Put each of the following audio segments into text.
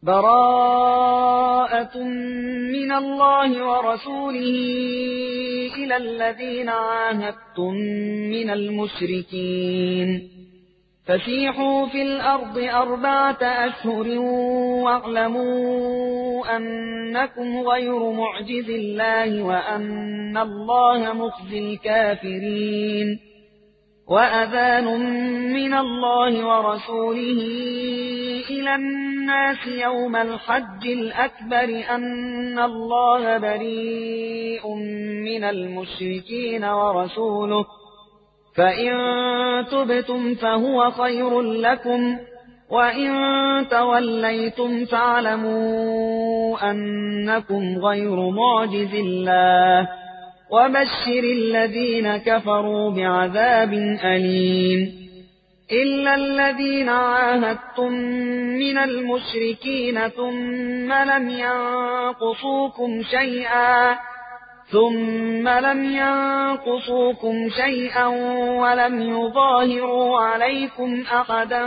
براءة من الله ورسوله إلى الذين عاهدتم من المشركين فسيحوا في الأرض 4 أشهر واعلموا أنكم غير معجز الله وأن الله مخزي الكافرين وأذان من الله ورسوله إلى الناس يوم الحج الأكبر أن الله بريء من المشركين ورسوله فإن تبتم فهو خير لكم وإن توليتم فاعلموا أنكم غير معجز الله وبشر الذين كفروا بعذاب أليم إلا الذين عاهدتم من المشركين ثم لم ينقصوكم شيئا ولم يظاهروا عليكم أحدا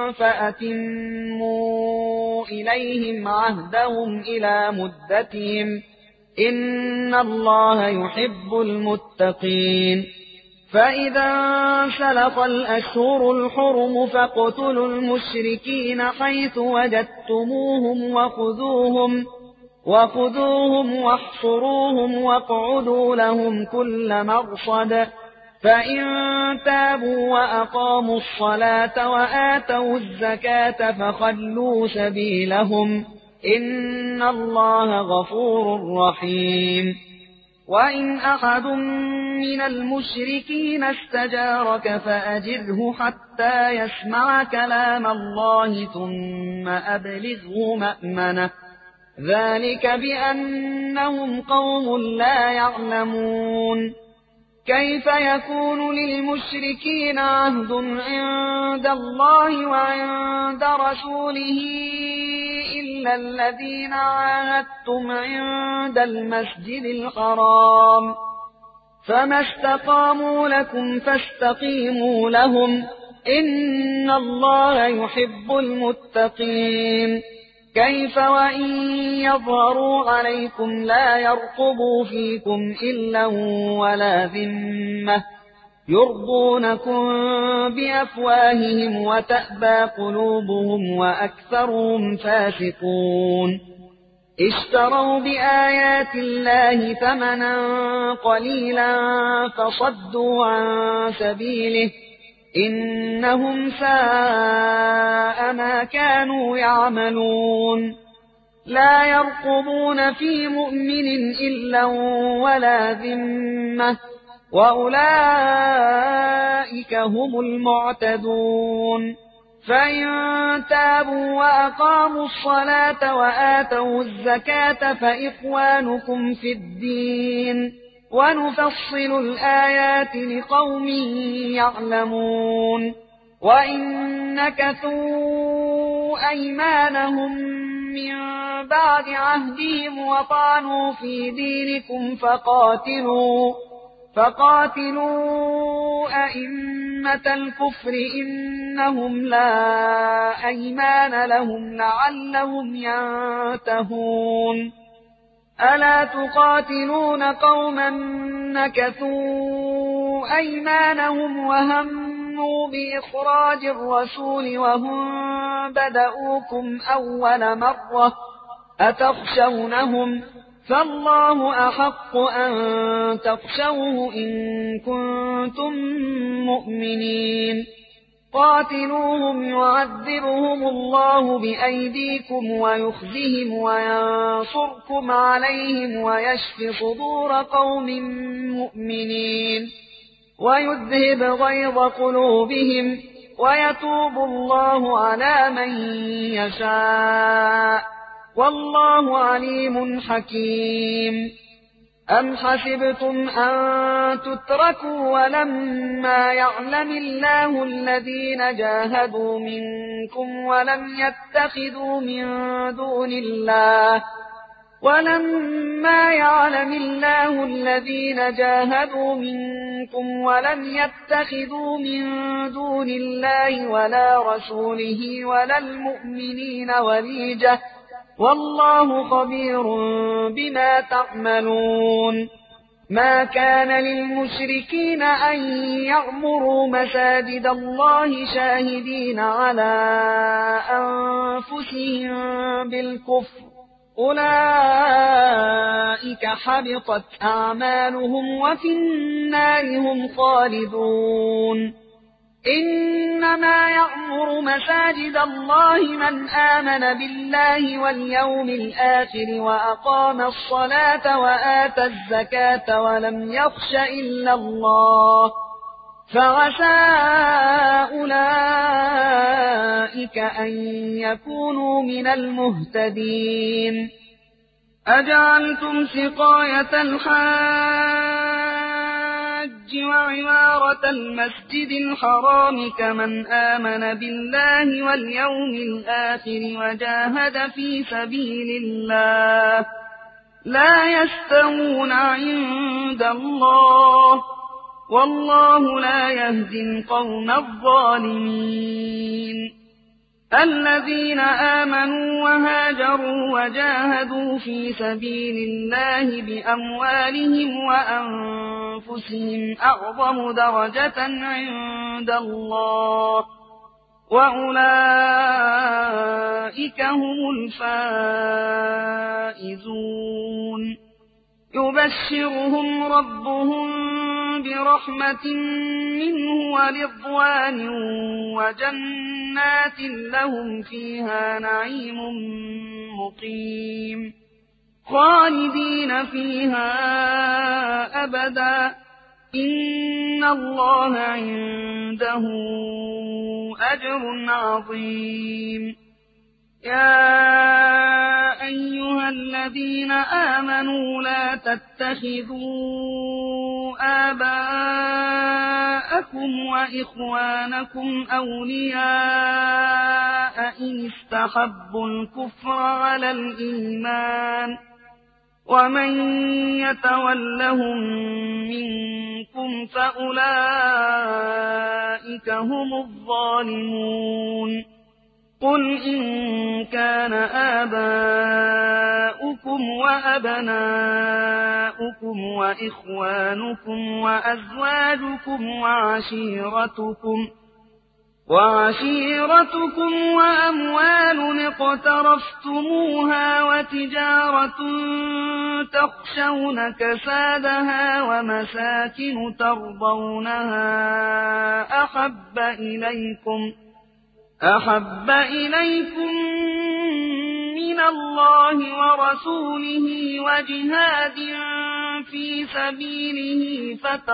فأتموا إليهم عهدهم إلى مدتهم إن الله يحب المتقين فإذا انسلخ الأشهر الحرم فاقتلوا المشركين حيث وجدتموهم وخذوهم واحصروهم واقعدوا لهم كل مرصد فإن تابوا وأقاموا الصلاة وآتوا الزكاة فخلوا سبيلهم إن الله غفور رحيم وإن أحد من المشركين استجارك فأجره حتى يسمع كلام الله ثم أبلغه مأمنه ذلك بأنهم قوم لا يعلمون كيف يكون للمشركين عهد عند الله وعند رسوله إلا الذين عاهدتم عند المسجد الحرام فما استقاموا لكم فاستقيموا لهم إن الله يحب المتقين كيف وإن يظهروا عليكم لا يرقبوا فيكم إلا ولا ذمة يرضونكم بأفواههم وتأبى قلوبهم وأكثرهم فاسقون اشتروا بآيات الله ثمنا قليلا فصدوا عن سبيله إنهم ساء ما كانوا يعملون لا يرقبون في مؤمن إلا ولا ذمة وأولئك هم المعتدون فإن تابوا وأقاموا الصلاة وآتوا الزكاة فإخوانكم في الدين ونفصل الآيات لقوم يعلمون وإن نكثوا أيمانهم من بعد عهدهم وطعنوا في دينكم فقاتلوا أئمة الكفر إنهم لا أيمان لهم لعلهم ينتهون ألا تقاتلون قوما نكثوا أيمانهم وهموا بإخراج الرسول وهم بدؤوكم أول مرة أتخشونهم فالله أحق أن تخشوه إن كنتم مؤمنين قاتلوهم يعذبهم الله بأيديكم ويخزهم وينصركم عليهم ويشف صدور قوم مؤمنين ويذهب غيظ قلوبهم ويتوب الله على من يشاء والله عليم حكيم أم حسبتم أن تتركوا ولما يعلم الله الذين جاهدوا منكم ولم يتخذوا من دون الله ولا رسوله ولا المؤمنين وليجة والله خبير بما تعملون. ما كان للمشركين أن يعمروا مساجد الله شاهدين على أنفسهم بالكفر، أولئك حبطت أعمالهم وفي النار هم خالدون. إنما يعمر مساجد الله من آمن بالله واليوم الآخر وأقام الصلاة وآتى الزكاة ولم يخش إلا الله، فعسى أولئك أن يكونوا من المهتدين. أجعلتم سقاية الحاج وعمارة المسجد الحرام كمن آمن بالله واليوم الآخر وجاهد في سبيل الله لا يستوون عند الله، والله لا يهدي القوم الظالمين. الذين آمنوا وهاجروا وجاهدوا في سبيل الله بأموالهم وأنفسهم أعظم درجة عند الله، وأولئك هم الفائزون. يبشرهم ربهم برحمة منه ورضوان وجنات لهم فيها نعيم مقيم خالدين فيها أبدا، إن الله عنده أجر عظيم. يا أيها الذين آمنوا لا تتخذوا آباءكم وإخوانكم أولياء إن استحبوا الكفر على الإيمان، ومن يتولهم منكم فأولئك هم الظالمون. قل إن كان آباؤكم وأبناؤكم وإخوانكم وأزواجكم وعشيرتكم وأموال اقترفتموها وتجارة تخشون كسادها ومساكن ترضونها أحب إليكم من الله ورسوله وجهاد في سبيله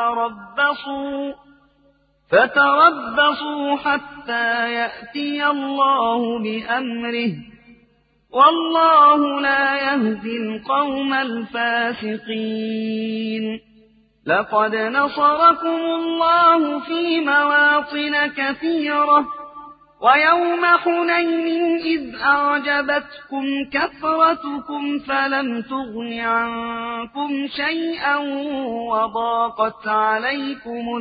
فتربصوا حتى يأتي الله بأمره، والله لا يهدي القوم الفاسقين. لقد نصركم الله في مواطن كثيرة ويوم حنين إذ أعجبتكم كثرتكم فلم تغن عنكم شيئا وضاقت عليكم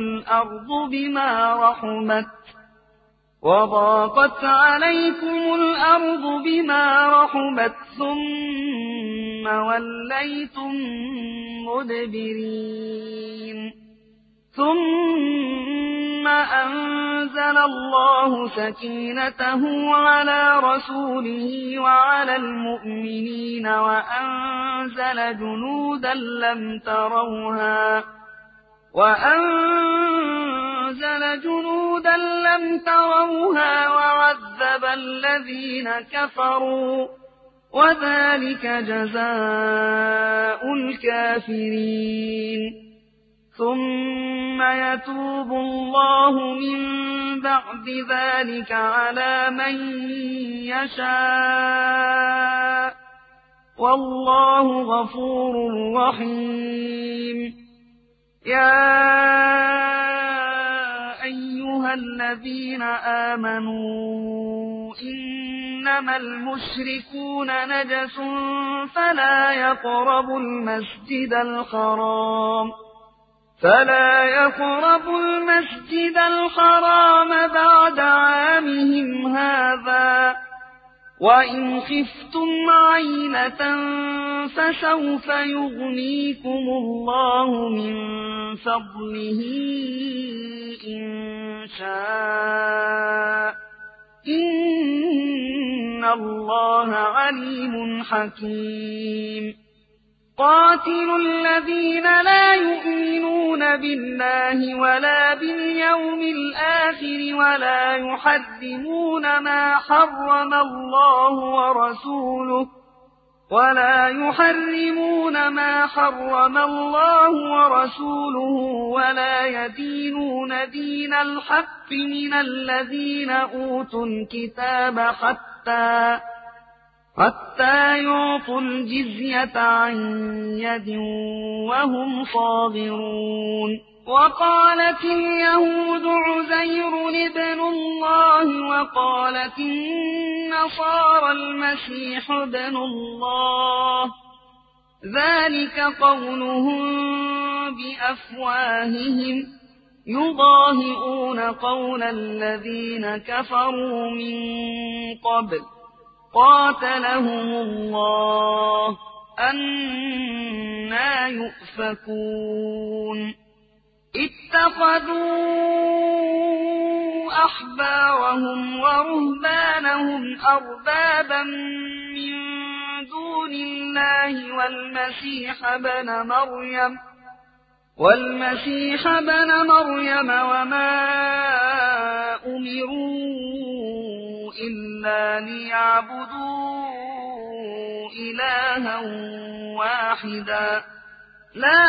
الأرض بما رحبت ثم وليتم مدبرين. ثم أنزل الله سكينته على رسوله وعلى المؤمنين وأنزل جنودا لم تروها وعذب الذين كفروا، وذلك جزاء الكافرين. ثم يتوب الله من بعد ذلك على من يشاء، والله غفور رحيم. يا أيها الذين آمنوا إنما المشركون نجس فلا يقربوا المسجد الحرام بعد عامهم هذا، وإن خفتم عيلة فسوف يغنيكم الله من فضله إن شاء إن الله عليم حكيم قاتلوا الذين لا يؤمنون بالله ولا باليوم الآخر ولا يحرمون ما حرم الله ورسوله ولا يدينون دين الحق من الذين أوتوا الكتاب حتى يعطوا الجزية عن يد وهم صاغرون وقالت اليهود عزير ابن الله وقالت النصارى المسيح ابن الله ذلك قولهم بأفواههم يضاهئون قول الذين كفروا من قبل قاتلهم الله أنى يؤفكون اتخذوا أحبارهم ورهبانهم أربابا من دون الله والمسيح ابن مريم وما أمروا إلا ليعبدوا إلها واحدا لا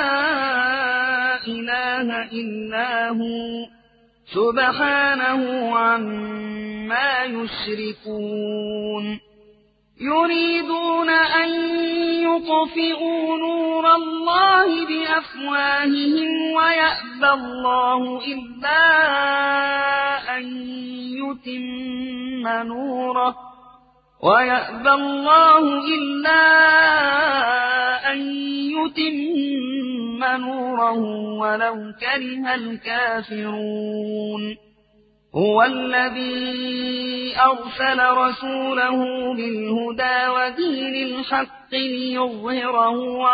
إله إلا هو سبحانه عما يشركون يريدون أن يطفئوا نور الله بأفواههم ويأبى الله إلا أن يتم نوره ولو كره الكافرون هو الذي أرسل رسوله بالهدى ودين الحق ليظهره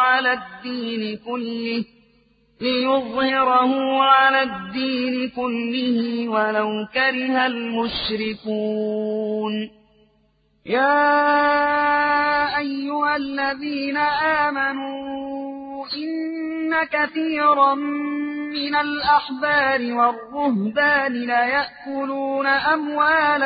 على الدين كله ولو كره المشركون يا أيها الذين آمنوا إن كثيرا من الأحبار والرهبان ليأكلون أموال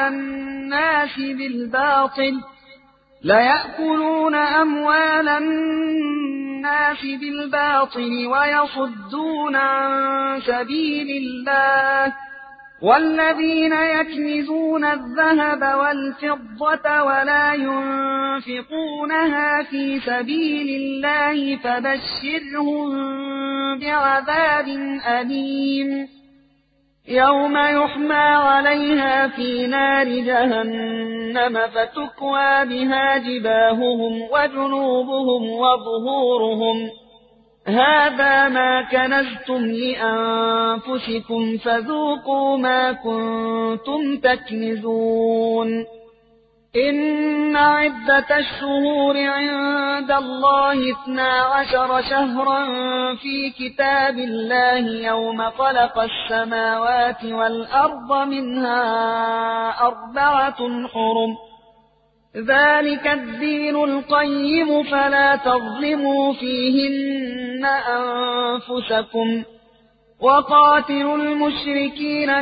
الناس بالباطل ويصدون عن سبيل الله والذين يكنزون الذهب والفضة ولا ينفقونها في سبيل الله فبشرهم بعذاب أليم يوم يحمى عليها في نار جهنم فتكوى بها جباههم وجنوبهم وظهورهم هذا ما كنزتم لأنفسكم فذوقوا ما كنتم تكنزون إن عدة الشهور عند الله 12 شهرا في كتاب الله يوم خلق السماوات والأرض منها 4 حرم ذلك الدين القيم فلا تظلموا فيهن أنفسكم وقاتلوا المشركين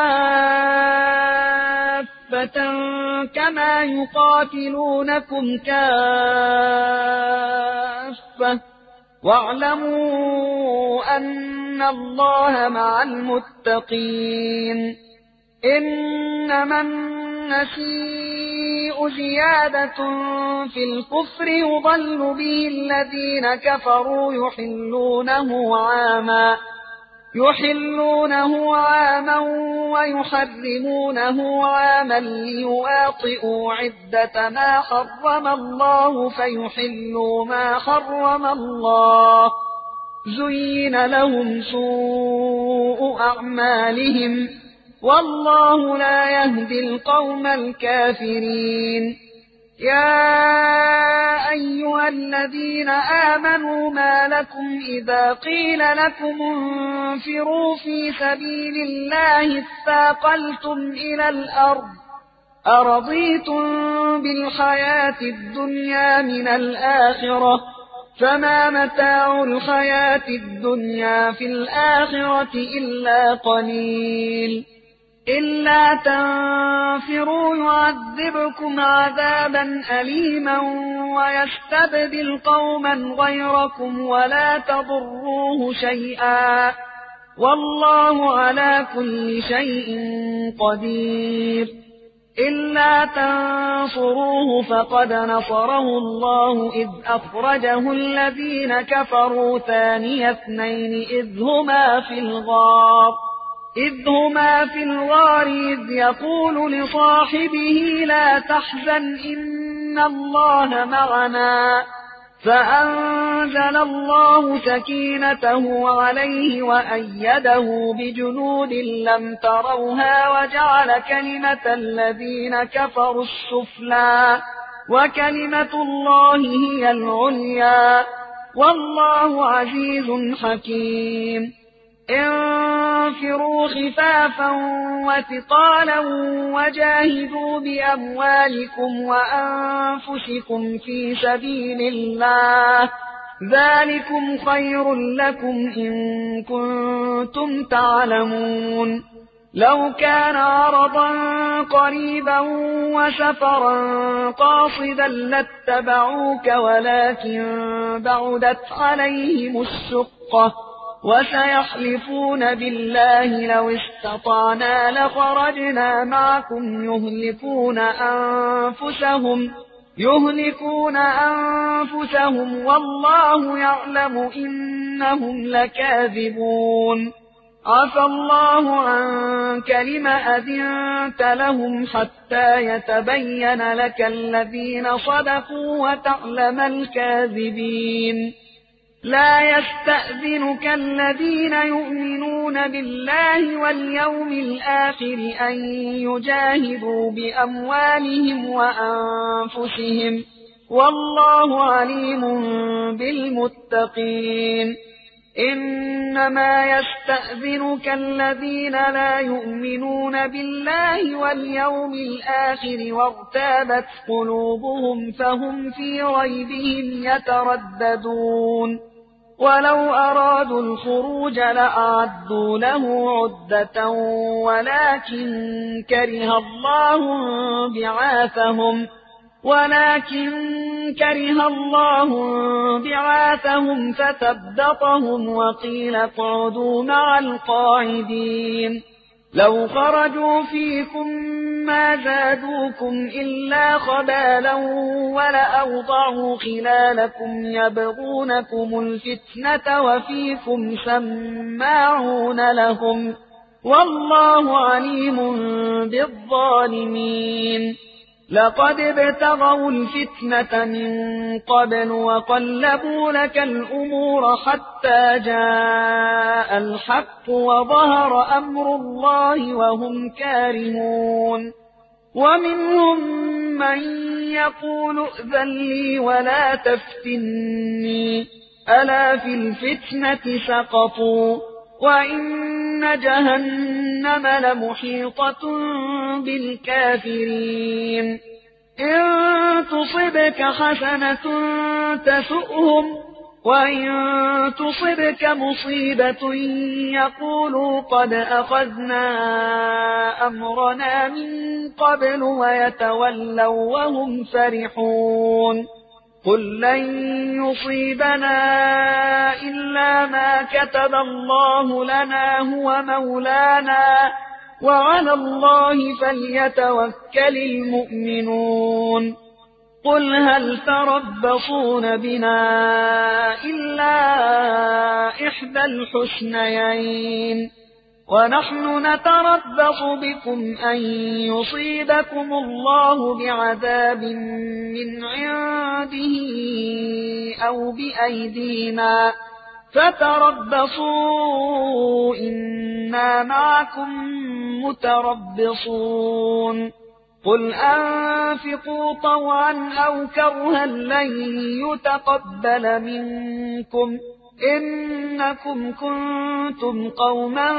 كافة كما يقاتلونكم كافة واعلموا أن الله مع المتقين إنما النسيء زيادة في الكفر يضل به الذين كفروا يحلونه عاما ويحرمونه عاما ليواطئوا عدة ما حرم الله فيحلوا ما حرم الله زين لهم سوء أعمالهم والله لا يهدي القوم الكافرين. يا أيها الذين آمنوا ما لكم إذا قيل لكم انفروا في سبيل الله اثاقلتم إلى الأرض أرضيتم بالحياة الدنيا من الآخرة فما متاع الحياة الدنيا في الآخرة إلا قليل. إلا تنفروا يعذبكم عذابا أليما ويستبدل قوما غيركم ولا تضروه شيئا والله على كل شيء قدير. إلا تنصروه فقد نصره الله إذ أخرجه الذين كفروا ثاني اثنين إذ هما في الغار إذ يقول لصاحبه لا تحزن إن الله معنا فأنزل الله سكينته عليه وأيده بجنود لم تروها وجعل كلمة الذين كفروا السفلى وكلمة الله هي العليا والله عزيز حكيم. انفروا خفافا وثقالا وجاهدوا بأموالكم وأنفسكم في سبيل الله ذلكم خير لكم إن كنتم تعلمون. لو كان عرضا قريبا وسفرا قاصدا لاتبعوك ولكن بعدت عليهم الشقة وسيحلفون بالله لو استطعنا لخرجنا معكم يهلكون أنفسهم والله يعلم إنهم لكاذبون. عفى الله عنك لم أذنت لهم حتى يتبين لك الذين صدقوا وتعلم الكاذبين. لا يستأذنك الذين يؤمنون بالله واليوم الآخر أن يجاهدوا بأموالهم وأنفسهم والله عليم بالمتقين. إنما يستأذنك الذين لا يؤمنون بالله واليوم الآخر وارتابت قلوبهم فهم في ريبهم يترددون. ولو أرادوا الخروج لأعدوا له عدة ولكن كره الله بعاثهم فثبطهم وقيل اقعدوا مع القاعدين. لو خرجوا فيكم ما زادوكم إلا خبالا ولأوضعوا خلالكم يبغونكم الفتنة وفيكم سماعون لهم والله عليم بالظالمين. لقد ابتغوا الفتنة من قبل وقلبوا لك الأمور حتى جاء الحق وظهر أمر الله وهم كارهون. ومنهم من يقول ائذن لي ولا تفتني ألا في الفتنة سقطوا وإن جهنم لمحيطة بالكافرين. إن تصبك حسنة تسؤهم وإن تصبك مصيبة يقولوا قد أخذنا أمرنا من قبل ويتولوا وهم فرحون. قل لن يصيبنا إلا ما كتب الله لنا هو مولانا وعلى الله فليتوكل المؤمنون. قل هل تربصون بنا إلا إحدى الحسنيين ونحن نتربص بكم أن يصيبكم الله بعذاب من عنده أو بأيدينا فتربصوا إنا معكم متربصون قل أنفقوا طوعا أو كرها لن يتقبل منكم إنكم كنتم قوما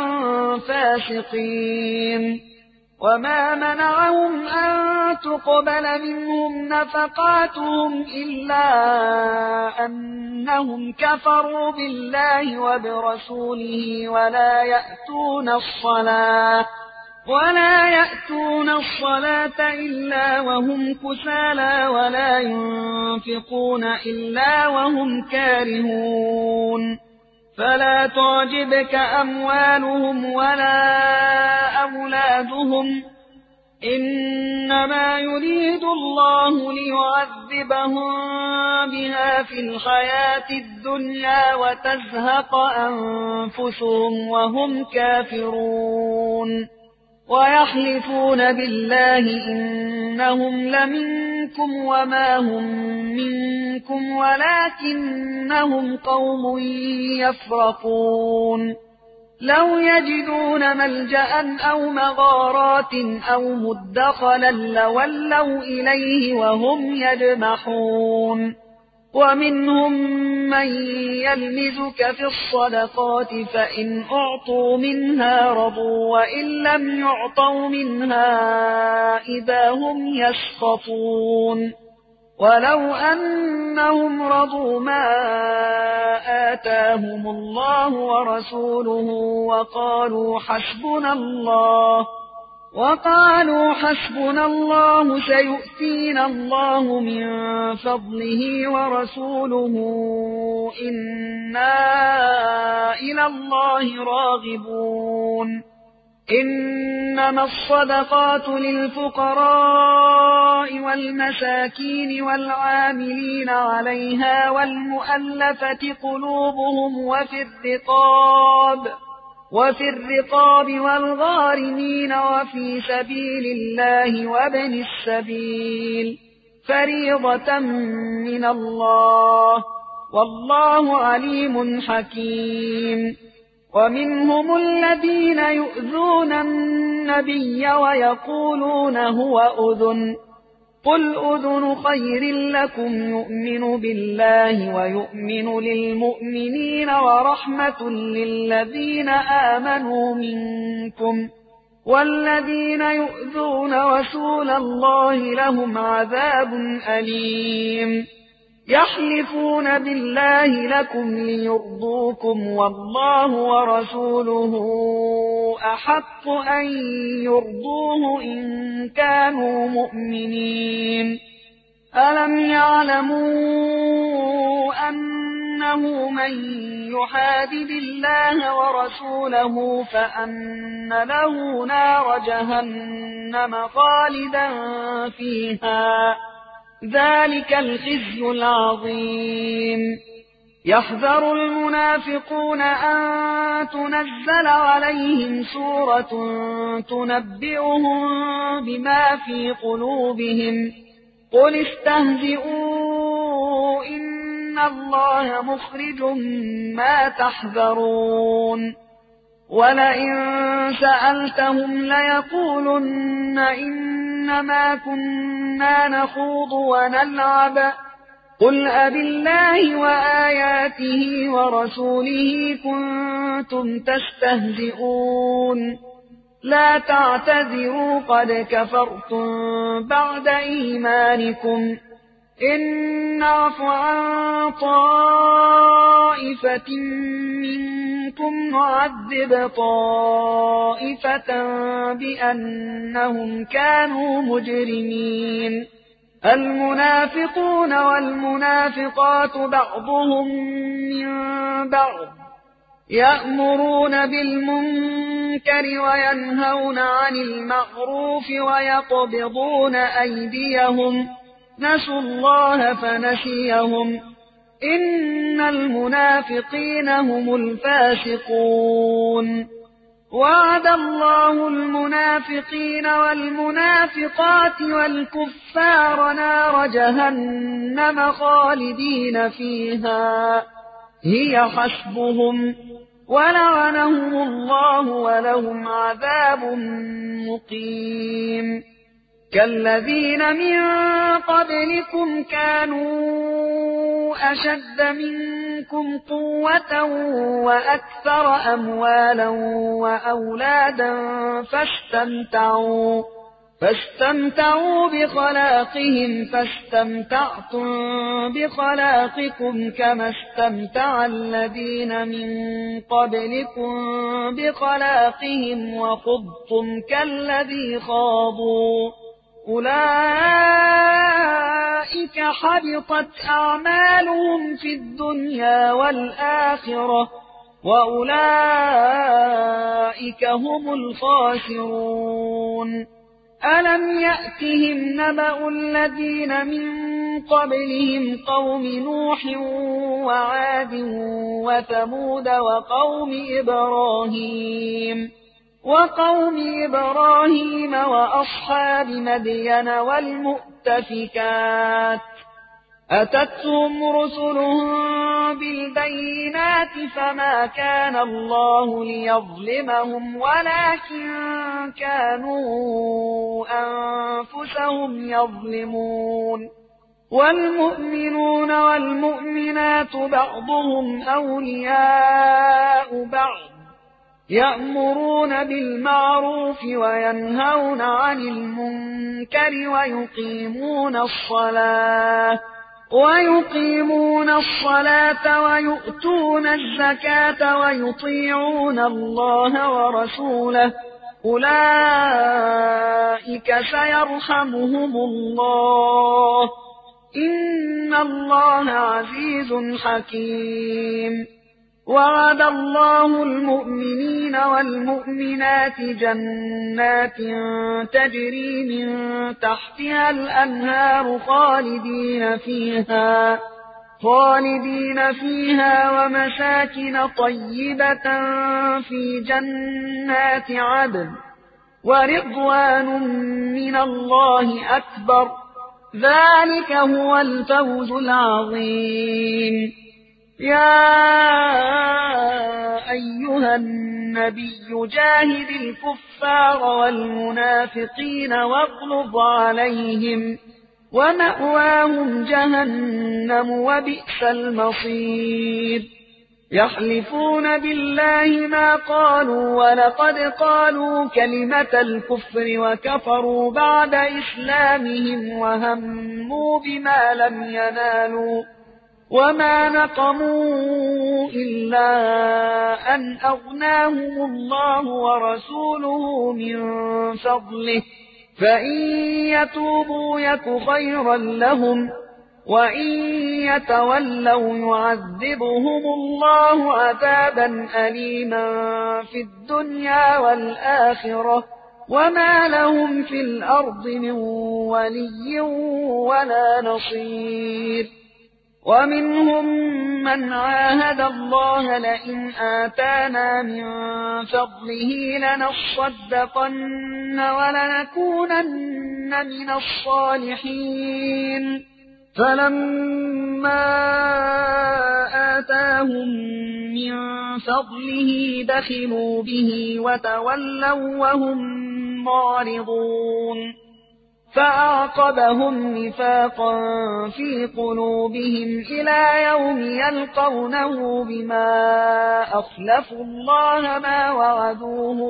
فاسقين وما منعهم أن تقبل منهم نفقاتهم إلا أنهم كفروا بالله وبرسوله ولا يأتون الصلاة إلا وهم كسالى ولا ينفقون إلا وهم كارهون فلا تعجبك أموالهم ولا أولادهم إنما يريد الله ليعذبهم بها في الحياة الدنيا وتزهق أنفسهم وهم كافرون ويحلفون بالله إنهم لمنكم وما هم منكم ولكنهم قوم يفرقون لو يجدون ملجأ أو مغارات أو مدخلا لولوا إليه وهم يجمحون ومنهم من يلمزك في الصدقات فإن أعطوا منها رضوا وإن لم يعطوا منها إذا هم يسخطون ولو أنهم رضوا ما آتاهم الله ورسوله وقالوا حسبنا الله سيؤتينا الله من فضله ورسوله إنا إلى الله راغبون إنما الصدقات للفقراء والمساكين والعاملين عليها والمؤلفة قلوبهم وفي الرقاب والغارمين وفي سبيل الله وابن السبيل فريضة من الله والله عليم حكيم ومنهم الذين يؤذون النبي ويقولون هو أذن قل أذن خير لكم يؤمن بالله ويؤمن للمؤمنين ورحمة للذين آمنوا منكم والذين يؤذون رسول الله لهم عذاب أليم يحلفون بالله لكم ليرضوكم والله ورسوله أحق أن يرضوه إن كانوا مؤمنين ألم يعلموا أنه من يحادد الله ورسوله فأن له نار جهنم خالدا فيها ذلك الخزي العظيم يحذر المنافقون أن تنزل عليهم سورة تنبئهم بما في قلوبهم قل استهزئوا إن الله مخرج ما تحذرون ولئن سألتهم ليقولن إنما كنا نخوض ونلعب قل أبالله وآياته ورسوله كنتم تستهزئون لا تعتذروا قد كفرتم بعد إيمانكم إن نعف عن طائفة منكم نعذب طائفة بأنهم كانوا مجرمين المنافقون والمنافقات بعضهم من بعض يأمرون بالمنكر وينهون عن المعروف ويقبضون أيديهم نسوا الله فنسيهم إن المنافقين هم الفاسقون وعد الله المنافقين والمنافقات والكفار نار جهنم خالدين فيها هي حسبهم ولعنهم الله ولهم عذاب مقيم كالذين من قبلكم كانوا أشد منكم قوة وأكثر أموالا وأولادا فاستمتعوا بخلاقهم فاستمتعتم بخلاقكم كما استمتع الذين من قبلكم بخلاقهم وخضتم كالذي خاضوا أولئك حبطت أعمالهم في الدنيا والآخرة وأولئك هم الخاسرون ألم يأتهم نبأ الذين من قبلهم قوم نوح وعاد وثمود وقوم إبراهيم وأصحاب مدين والمؤتفكات أتتهم رسلهم بالبينات فما كان الله ليظلمهم ولكن كانوا أنفسهم يظلمون والمؤمنون والمؤمنات بعضهم أولياء بعض يأمرون بالمعروف وينهون عن المنكر ويقيمون الصلاة ويؤتون الزكاة ويطيعون الله ورسوله أولئك سيرحمهم الله إن الله عزيز حكيم وعد الله المؤمنين والمؤمنات جنات تجري من تحتها الأنهار خالدين فيها ومساكن طيبة في جنات عدن ورضوان من الله أكبر ذلك هو الفوز العظيم يا أيها النبي جاهد الكفار والمنافقين واغلظ عليهم ومأواهم جهنم وبئس المصير يحلفون بالله ما قالوا ولقد قالوا كلمة الكفر وكفروا بعد إسلامهم وهموا بما لم ينالوا وما نقموا إلا أن أغناهم الله ورسوله من فضله فإن يتوبوا يك خيرا لهم وإن يتولوا يعذبهم الله عذابا أليما في الدنيا والآخرة وما لهم في الأرض من ولي ولا نصير ومنهم من عاهد الله لئن آتانا من فضله لنصدقن ولنكونن من الصالحين فلما آتاهم من فضله بخلوا به وتولوا وهم معرضون فأعقبهم نفاقا في قلوبهم إلى يوم يلقونه بما أخلفوا الله ما وعدوه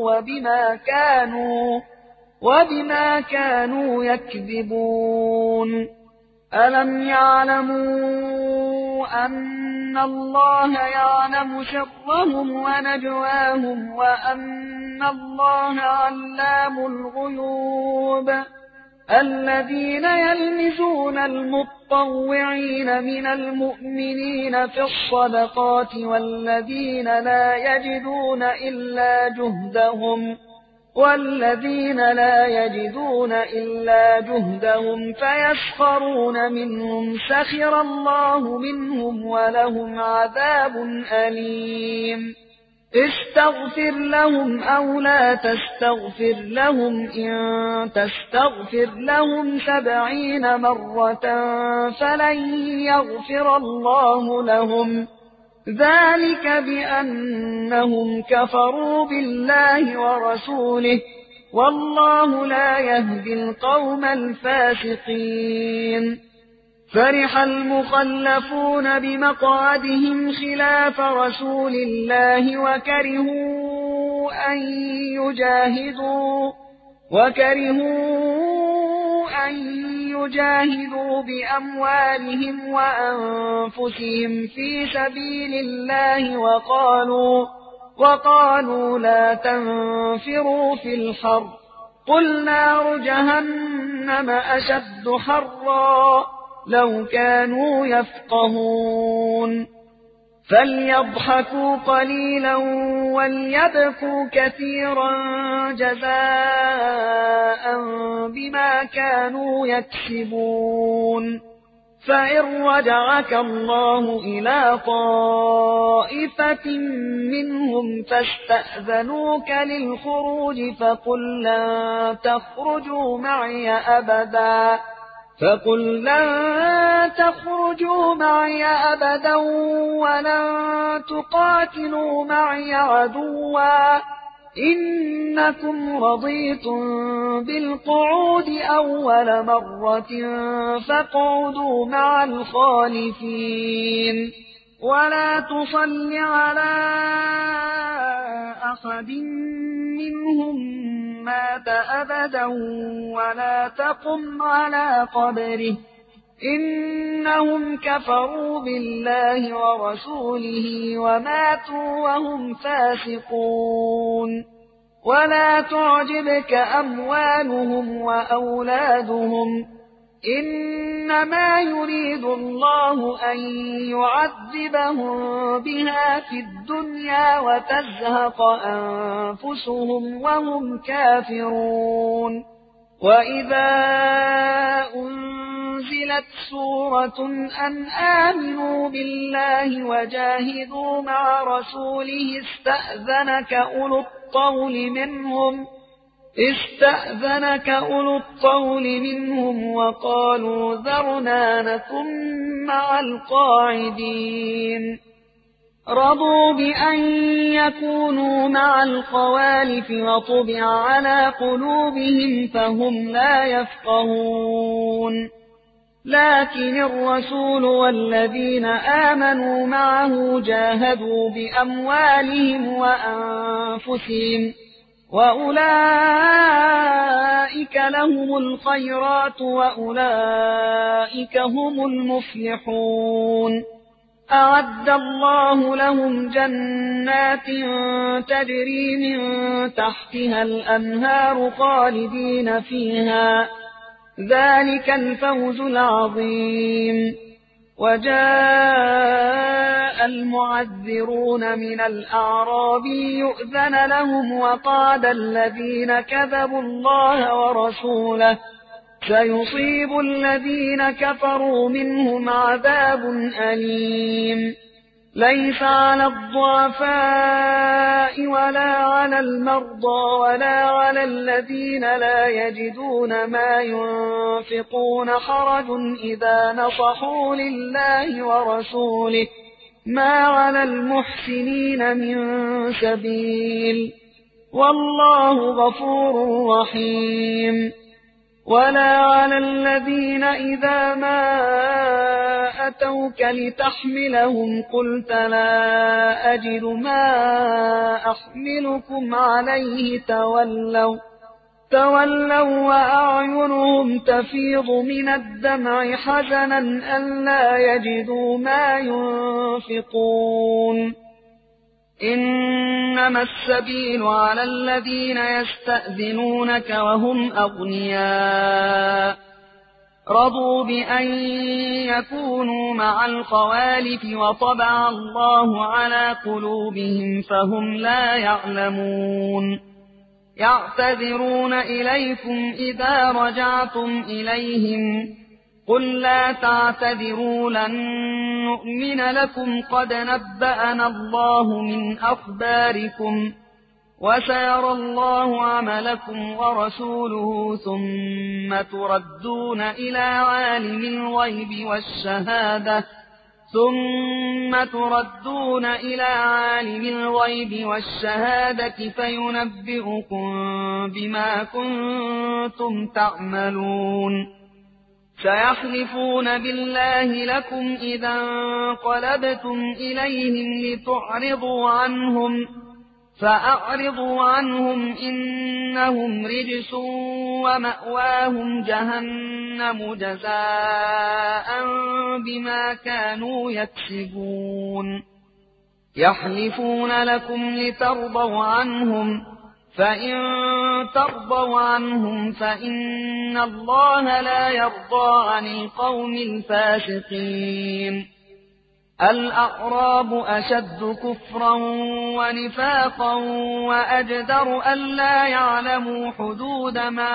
وبما كانوا يكذبون ألم يعلموا أن الله يعلم سرهم ونجواهم وأن الله علام الغيوب الذين يلمزون المطوعين من المؤمنين في الصدقات والذين لا يجدون إلا جهدهم فيسخرون منهم سخر الله منهم ولهم عذاب أليم استغفر لهم أو لا تستغفر لهم إن تستغفر لهم 70 مرة فلن يغفر الله لهم ذلك بأنهم كفروا بالله ورسوله والله لا يهدي القوم الفاسقين. فرح المخلفون بمقعدهم خلاف رسول الله وكرهوا أن يجاهدوا بأموالهم وأنفسهم في سبيل الله وقالوا لا تنفروا في الحر قل نار جهنم أشد حرا لو كانوا يفقهون. فليضحكوا قليلا وليبكوا كثيرا جزاء بما كانوا يكسبون. فإن رجعك الله إلى طائفة منهم فاستأذنوك للخروج فقل لن تخرجوا معي أبدا ولن تقاتلوا معي عدوا إنكم رضيتم بالقعود أول مرة فاقعدوا مع الخالفين. ولا تصل على أحد منهم مات أبدا ولا تقم على قبره إنهم كفروا بالله ورسوله وماتوا وهم فاسقون. ولا تعجبك أموالهم وأولادهم إنما يريد الله أن يعذبهم بها في الدنيا وتزهق أنفسهم وهم كافرون. وإذا أنزلت سورة أن آمنوا بالله وجاهدوا مع رسوله استأذنك أولو الطول منهم وقالوا ذرنا نكن مع القاعدين. رضوا بأن يكونوا مع الخوالف وطبع على قلوبهم فهم لا يفقهون. لكن الرسول والذين آمنوا معه جاهدوا بأموالهم وأنفسهم وأولئك لهم الخيرات وأولئك هم المفلحون. أعد الله لهم جنات تجري من تحتها الأنهار خالدين فيها ذلك الفوز العظيم. وجاء المعذرون من الأعراب ليؤذن لهم وقعد الذين كذبوا الله ورسوله سيصيب الذين كفروا منهم عذاب أليم. ليس على الضعفاء ولا على المرضى ولا على الذين لا يجدون ما ينفقون حرج إذا نصحوا لله ورسوله ما على المحسنين من سبيل والله غفور رحيم. ولا على الذين إذا ما أتوك لتحملهم قلت لا أجد ما أحملكم عليه تولوا وأعينهم تفيض من الدمع حزنا ألا يجدوا ما ينفقون. إنما السبيل على الذين يستأذنونك وهم أغنياء رضوا بأن يكونوا مع الخوالف وطبع الله على قلوبهم فهم لا يعلمون. يعتذرون إليكم إذا رجعتم إليهم قل لا تعتذروا لن نؤمن لكم قد نبأنا الله من أخباركم وسيرى الله عملكم ورسوله ثم تردون إلى عالم الغيب ثم تردون إلى عالم الغيب والشهادة فينبئكم بما كنتم تعملون سيحلفون بالله لكم إذا انقلبتم إليهم لتعرضوا عنهم فأعرضوا عنهم إنهم رجس ومأواهم جهنم جزاء بما كانوا يكسبون يحلفون لكم لترضوا عنهم فإن ترضوا عنهم فإن الله لا يرضى عن القوم الفاسقين الأعراب أشد كفرا ونفاقا وأجدر ألا يعلموا حدود ما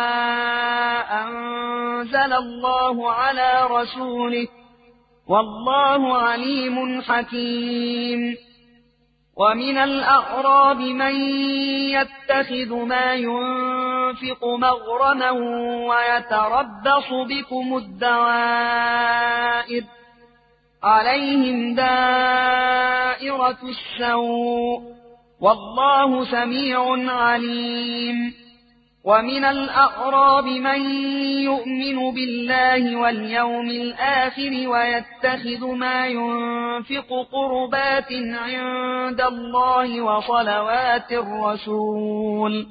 أنزل الله على رسوله والله عليم حكيم ومن الأعراب من يتخذ ما ينفق مغرما ويتربص بكم الدوائر عليهم دائرة السوء والله سميع عليم ومن الأعراب من يؤمن بالله واليوم الآخر ويتخذ ما ينفق قربات عند الله وصلوات الرسول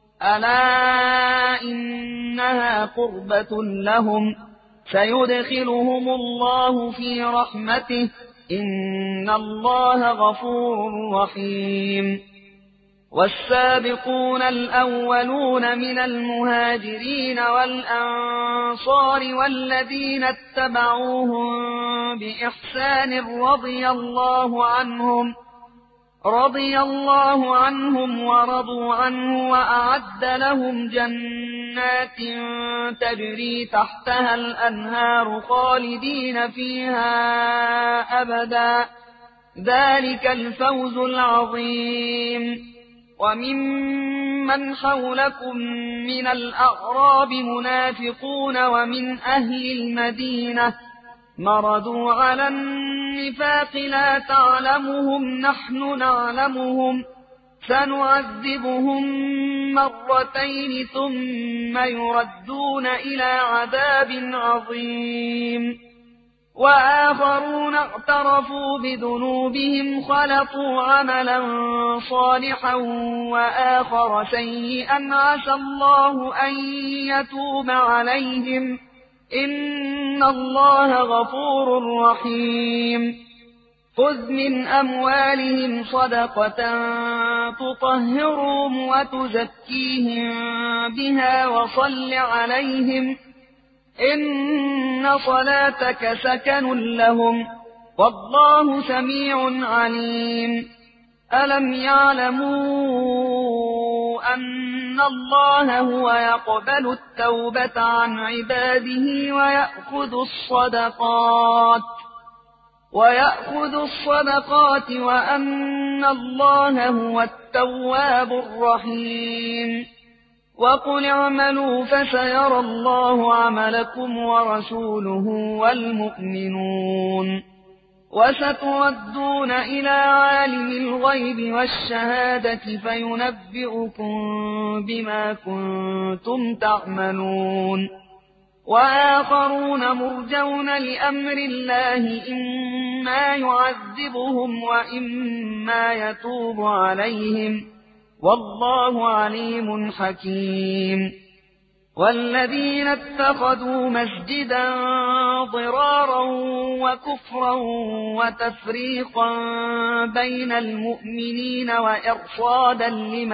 ألا إنها قربة لهم سيدخلهم الله في رحمته إن الله غفور رحيم والسابقون الأولون من المهاجرين والأنصار والذين اتبعوهم بإحسان رضي الله عنهم ورضوا عنه وأعد لهم جنات تجري تحتها الأنهار خالدين فيها أبدا ذلك الفوز العظيم وممن حولكم من الأعراب منافقون ومن أهل المدينة مردوا على النفاق لا تعلمهم نحن نعلمهم سنعذبهم مرتين ثم يردون إلى عذاب عظيم وآخرون اعترفوا بذنوبهم خلطوا عملا صالحا وآخر سيئا عسى الله أن يتوب عليهم إن الله غفور رحيم خذ من أموالهم صدقة تطهرهم وتزكيهم بها وصل عليهم إن صلاتك سكن لهم والله سميع عليم ألم يعلموا أن الله هو يقبل التوبة عن عباده ويأخذ الصدقات وأن الله هو التواب الرحيم وقل اعملوا فسيرى الله عملكم ورسوله والمؤمنون وستردون إلى عالم الغيب والشهادة فينبئكم بما كنتم تعملون وآخرون مرجون لأمر الله إما يعذبهم وإما يتوب عليهم والله عليم حكيم والذين اتخذوا مسجدا ضرارا وكفرا وتفريقا بين المؤمنين وإرصادا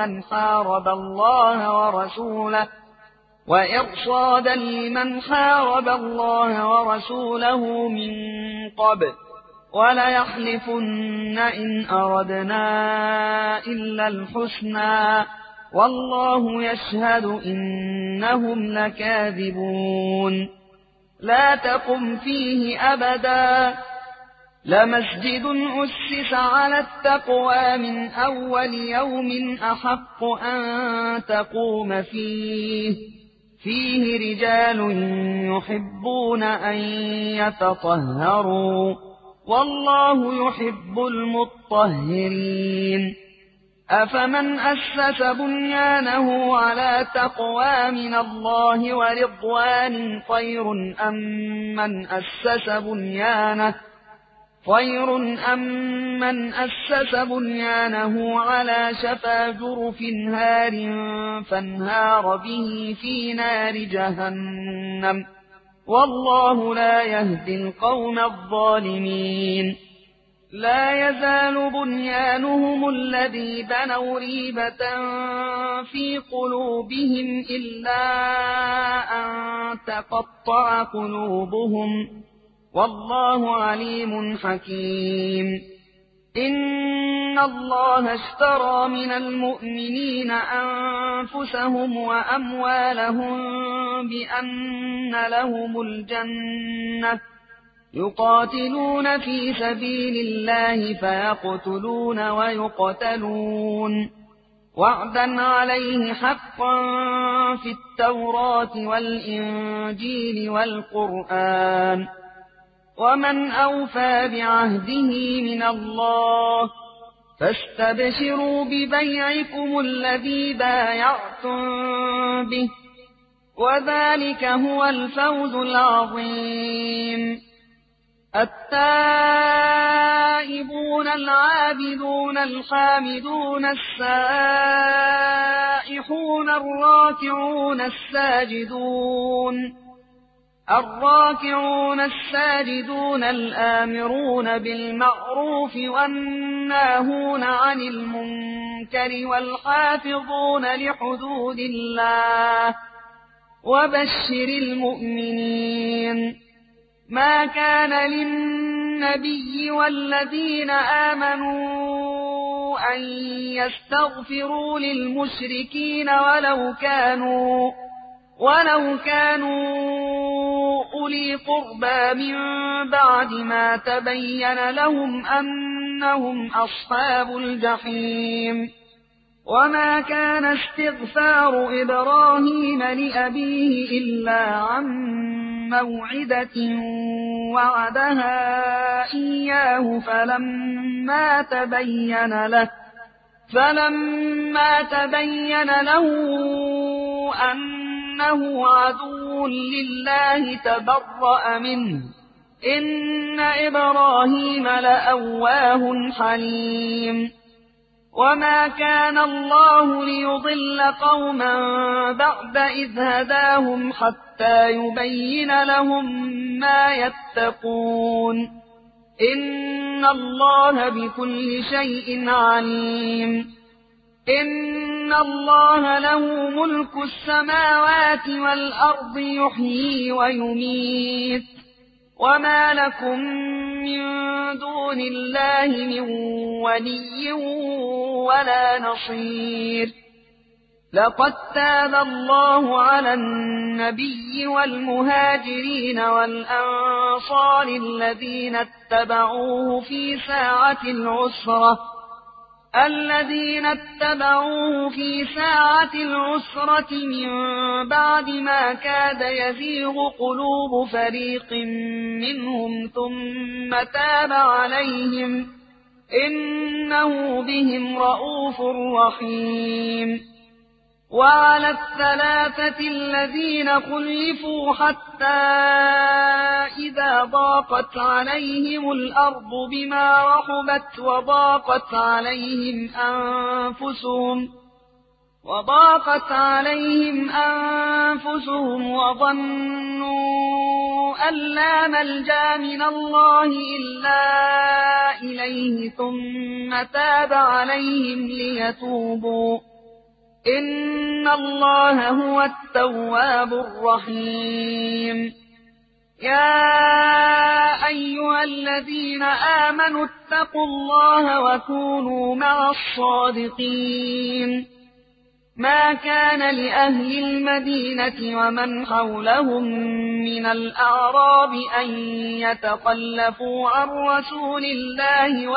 لمن حارب الله ورسوله من قبل وليحلفن إن أردنا إلا الحسنى والله يشهد إنهم لكاذبون لا تقم فيه أبدا لمسجد أسس على التقوى من أول يوم أحق أن تقوم فيه رجال يحبون أن يتطهروا والله يحب المطهرين. أفمن أسس بنيانه على تقوى من الله ورضوان خير أم من أسس بنيانه على شفا جرف هار فانهار به في نار جهنم، والله لا يهدي القوم الظالمين. لا يزال بنيانهم الذي بنوا ريبة في قلوبهم إلا أن تقطع قلوبهم، والله عليم حكيم. إن الله اشترى من المؤمنين أنفسهم وأموالهم بأن لهم الجنة، يقاتلون في سبيل الله فيقتلون ويقتلون، وعدا عليه حقا في التوراة والإنجيل والقرآن، ومن أوفى بعهده من الله، فاستبشروا ببيعكم الذي بايعتم به، وذلك هو الفوز العظيم. التائبون العابدون الحامدون السائحون الراكعون الساجدون الآمرون بالمعروف والناهون عن المنكر والحافظون لحدود الله، وبشر المؤمنين. ما كان للنبي والذين آمنوا أن يستغفروا للمشركين ولو كانوا أولي قربى من بعد ما تبين لهم أنهم أصحاب الجحيم. وما كان استغفار إبراهيم لأبيه إلا عن موعدة وعدها إياه فلما تبين له أنه عدو لله تبرأ منه، إن إبراهيم لأواه حليم. وما كان الله ليضل قوما بعد إذ هداهم حتى يبين لهم ما يتقون، إن الله بكل شيء عليم. إن الله له ملك السماوات والأرض يحيي ويميت، وما لكم من دون الله من ولي ولا نصير. لقد تاب الله على النبي والمهاجرين والأنصار الذين اتبعوه في ساعة العسرة من بعد ما كاد يزيغ قلوب فريق منهم ثم تاب عليهم، إنه بهم رءوف رحيم. وعلى الثلاثة الذين خلفوا حتى إذا ضاقت عليهم الأرض بما رحبت وضاقت عليهم أنفسهم وظنوا أن لا ملجأ من الله إلا إليه ثم تاب عليهم ليتوبوا، إن الله هو التواب الرحيم. يا أيها الذين آمنوا اتقوا الله وكونوا مع الصادقين. ما كان لأهل المدينة ومن حولهم من الأعراب أن يتخلفوا عن رسول الله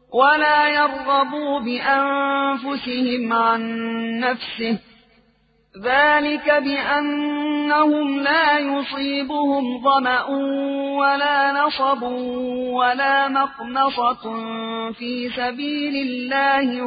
ولا يرغبوا بأنفسهم عن نفسه، ذلك بأنهم لا يصيبهم ظمأ ولا نصب ولا مخمصة في سبيل الله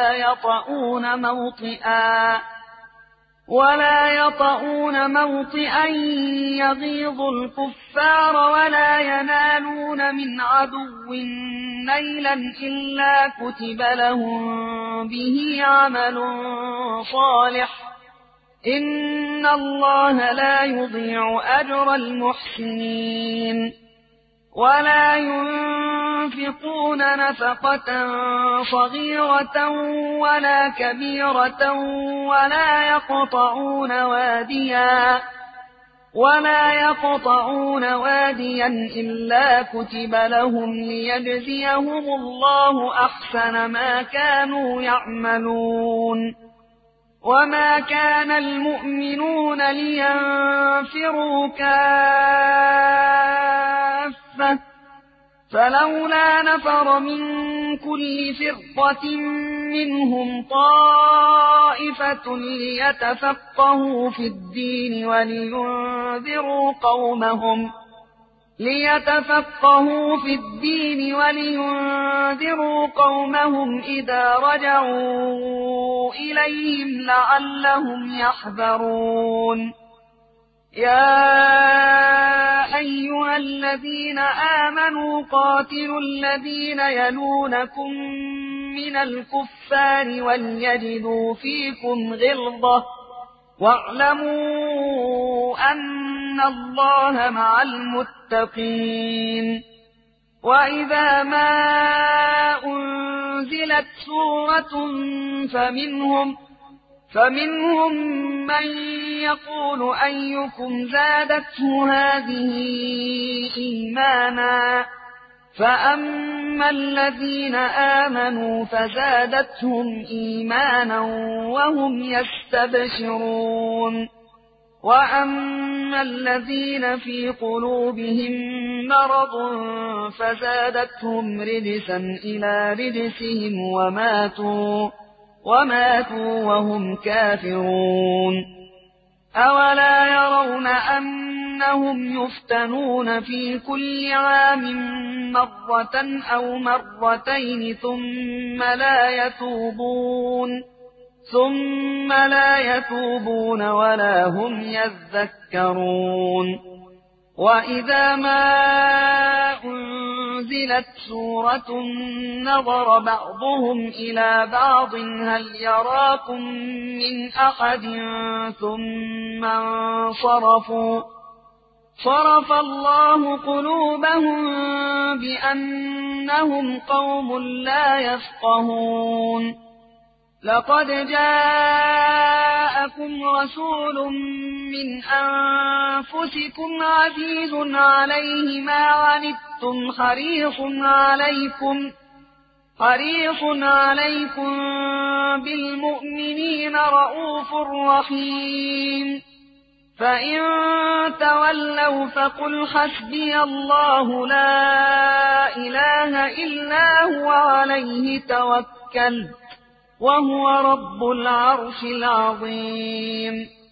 ولا يطؤون موطئا يغيظ الكفار ولا ينالون من عدو نيلا إلا كتب لهم به عمل صالح إن الله لا يضيع أجر المحسنين ولا ينفقون نفقة صغيرة ولا كبيرة ولا يقطعون واديا إلا كتب لهم ليجزيهم الله أحسن ما كانوا يعملون وما كان المؤمنون لينفروا كافة فلولا نفر من كل فرقة منهم طائفة ليتفقهوا في الدين ولينذروا قومهم إذا رجعوا إليهم لعلهم يحذرون يا أيها الذين آمنوا قاتلوا الذين يلونكم من الكفار وليجدوا فيكم غلظة واعلموا أن الله مع المتقين وإذا ما أنزلت سورة فمنهم من يقول أيكم زادته هذه إيمانا فأما الذين آمنوا فزادتهم إيمانا وهم يستبشرون وأما الذين في قلوبهم مرض فزادتهم رجسا إلى رجسهم وماتوا وهم كافرون أولا يرون أنهم يفتنون في كل عام مرة أو مرتين ثم لا يتوبون ولا هم يذكرون وإذا ما أنزلت سورة نظر بعضهم إلى بعض هل يراكم من أحد ثم انصرفوا صرف الله قلوبهم بأنهم قوم لا يفقهون لقد جاءكم رسول من أنفسكم عزيز عليه ما عنتم حريص عليكم بالمؤمنين رءوف رحيم فإن تولوا فقل حسبي الله لا إله إلا هو عليه توكلت وهو رب العرش العظيم